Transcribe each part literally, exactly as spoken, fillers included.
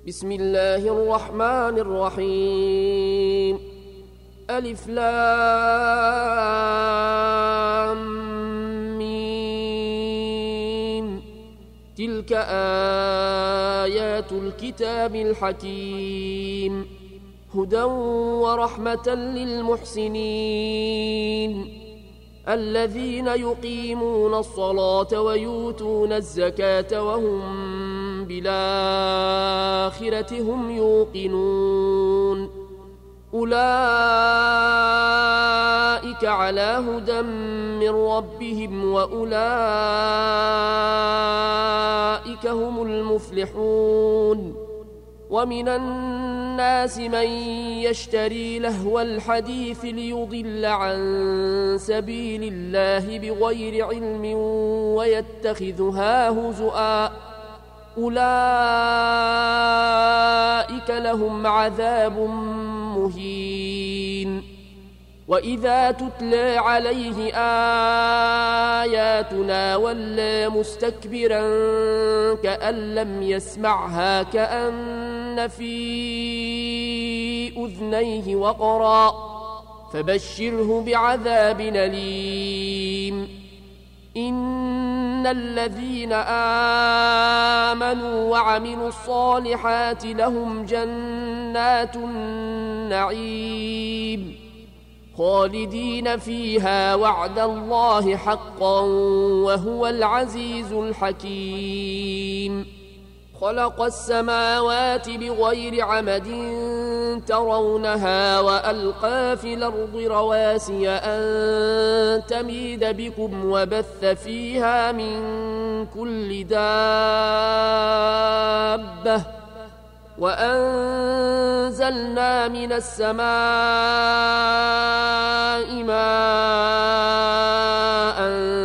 بسم الله الرحمن الرحيم. ألف لام ميم. تلك آيات الكتاب الحكيم، هدى ورحمة للمحسنين الذين يقيمون الصلاة ويؤتون الزكاة وهم بالآخرة هم يوقنون. أولئك على هدى من ربهم وأولئك هم المفلحون. ومن الناس من يشتري لهو الحديث ليضل عن سبيل الله بغير علم ويتخذها هزؤا، أولئك لهم عذاب مهين. وإذا تتلى عليه آياتنا ولى مستكبرا كأن لم يسمعها كأن في أذنيه وقرا، فبشره بعذاب أليم. إن الذين آمنوا وعملوا الصالحات لهم جنات النعيم خالدين فيها وعد الله حقا وهو العزيز الحكيم. خلق السماوات بغير عمد ترونها وألقى في الأرض رواسي أن تميد بكم وبث فيها من كل دابة، وأنزلنا من السماء ماء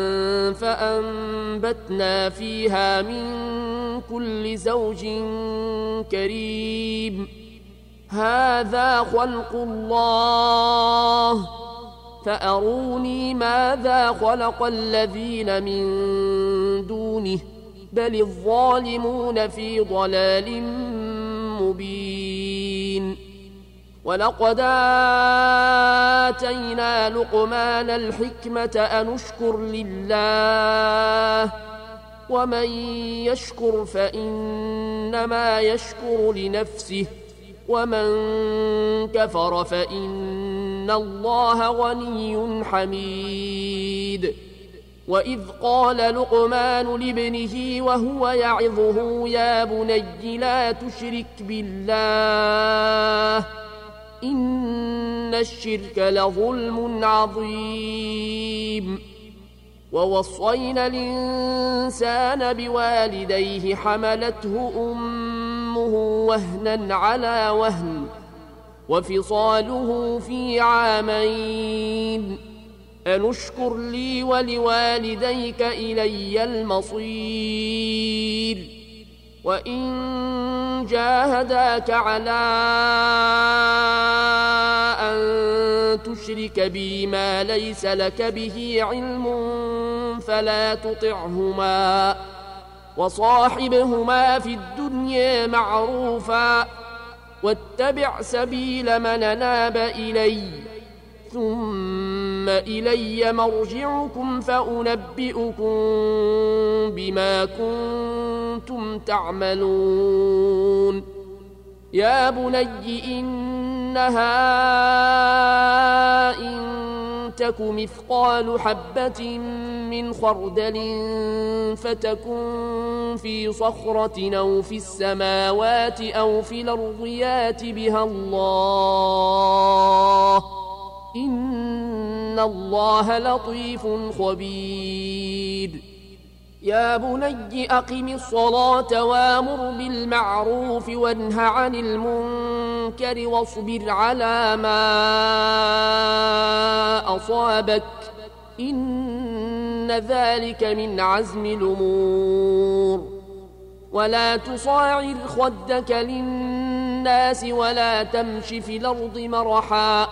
فأنبتنا فيها من كل زوج كريم. هذا خلق الله فأروني ماذا خلق الذين من دونه بل الظالمون في ضلال مبين. ولقد آتينا لقمان الحكمة أن اشكر لله ومن يشكر فإنما يشكر لنفسه ومن كفر فإن الله غني حميد. وإذ قال لقمان لابنه وهو يعظه يا بني لا تشرك بالله إن الشرك لظلم عظيم. ووصينا الإنسان بوالديه حملته أمه وهنا على وهن وفصاله في عامين أن اشكر لي ولوالديك إلي المصير. وإن جاهداك على أن تشرك بي ما ليس لك به علم فلا تطعهما وصاحبهما في الدنيا معروفا واتبع سبيل من أناب إلي ثم إلي مرجعكم فأنبئكم بما كنتم تعملون. يا بني إنها إن تك مثقال حبة من خردل فتكن في صخرة أو في السماوات أو في الأرض يات بها الله إن الله لطيف خبير. يا بني أقم الصلاة وامر بالمعروف وانه عن المنكر واصبر على ما أصابك إن ذلك من عزم الأمور. ولا تصاعر خدك للناس ولا تمش في الأرض مرحا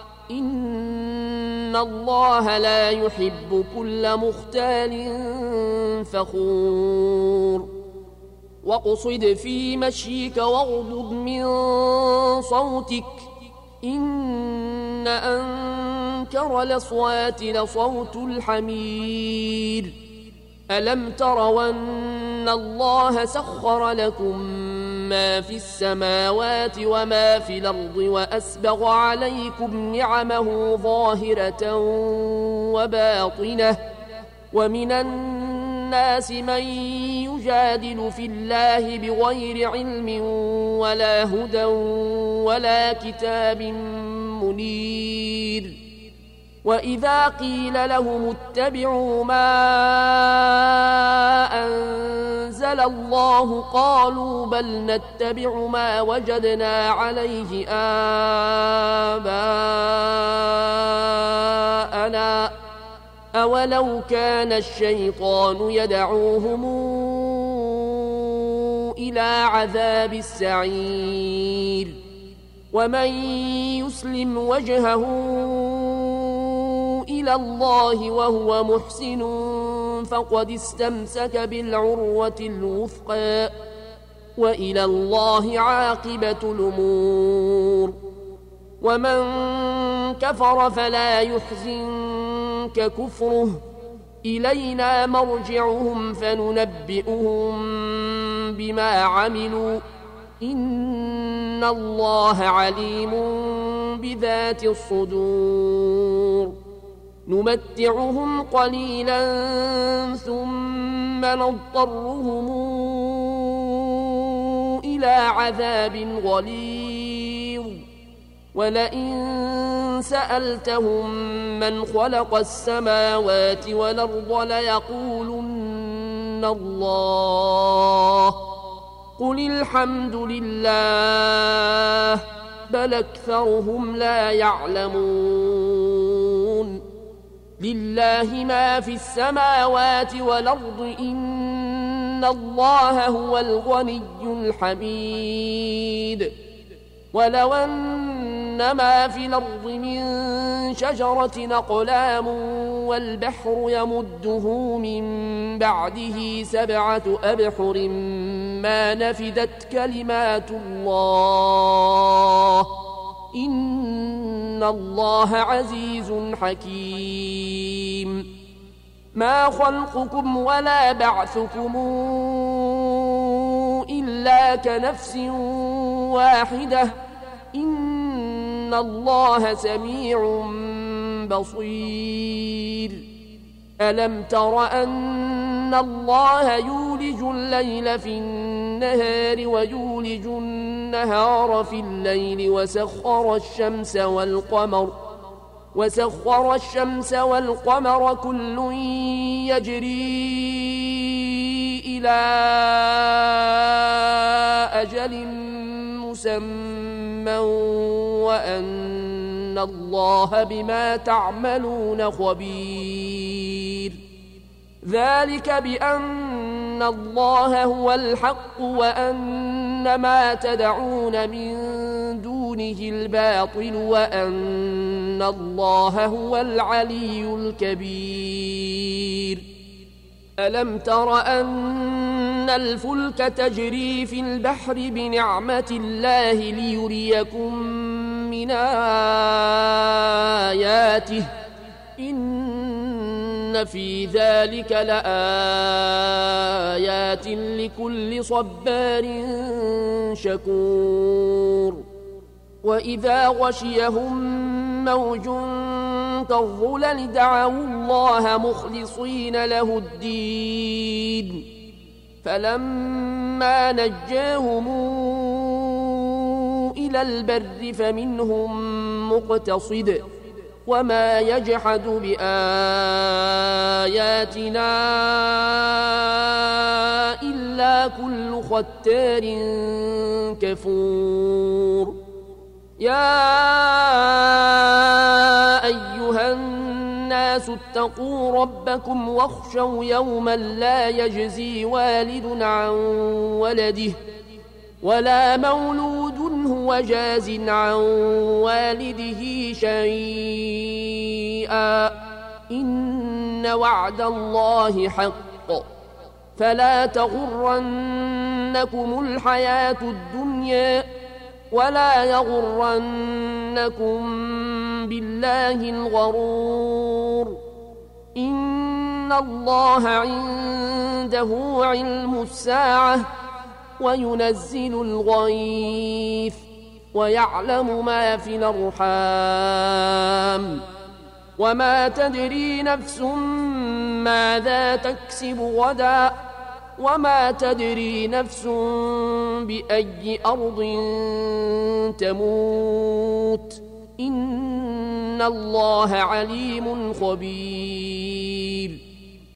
إن الله لا يحب كل مختال فخور. واقصد في مشيك واغضض من صوتك إن أنكر الأصوات لصوت الحمير ألم تروا أن الله سخر لكم ما في السماوات وما في الأرض وأسبغ عليكم نعمه ظاهرة وباطنة ومن الناس من يجادل في الله بغير علم ولا هدى ولا كتاب منير وإذا قيل لهم اتبعوا ما أنزل الله قالوا بل نتبع ما وجدنا عليه آباءنا أولو كان الشيطان يدعوهم إلى عذاب السعير ومن يسلم وجهه إلى الله وهو محسن فقد استمسك بالعروة الوثقى وإلى الله عاقبة الأمور ومن كفر فلا يحزنك كفره إلينا مرجعهم فننبئهم بما عملوا إن الله عليم بذات الصدور نمتعهم قليلا ثم نضطرهم إلى عذاب غليظ ولئن سألتهم من خلق السماوات والأرض ليقولن الله قل الحمد لله بل أكثرهم لا يعلمون لله ما في السماوات والأرض إن الله هو الغني الحميد ولو أن ما في الأرض من شجرة أقلام والبحر يمده من بعده سبعة أبحر ما نفدت كلمات الله إن الله عزيز حكيم ما خلقكم ولا بعثكم إلا كنفس واحدة إن الله سميع بصير ألم تر أن الله يولج الليل في النهار ويولج النهار في الليل وسخر الشمس والقمر وسخر الشمس والقمر كل يجري إلى أجل مسمى وأن الله بما تعملون خبير ذلك بأن الله هو الحق وأن ما تدعون من دونه الباطل وأن الله هو العلي الكبير ألم تر أن الفلك تجري في البحر بنعمة الله ليريكم من آياته إن في ذلك لآيات لكل صبار شكور وإذا غشيهم موج كالظلل دعوا الله مخلصين له الدين فلما نجاهم إلى البر فمنهم مقتصد وما يجحد بآياتنا إلا كل ختار كفور يا أيها الناس اتقوا ربكم واخشوا يوما لا يجزي والد عن ولده ولا مولود هو جاز عن والده شيئا إن وعد الله حق فلا تغرنكم الحياة الدنيا ولا يغرنكم بالله الغرور إن الله عنده علم الساعة وينزل الغيث ويعلم ما في الأرحام وما تدري نفس ماذا تكسب غدا وما تدري نفس بأي أرض تموت إن الله عليم خبير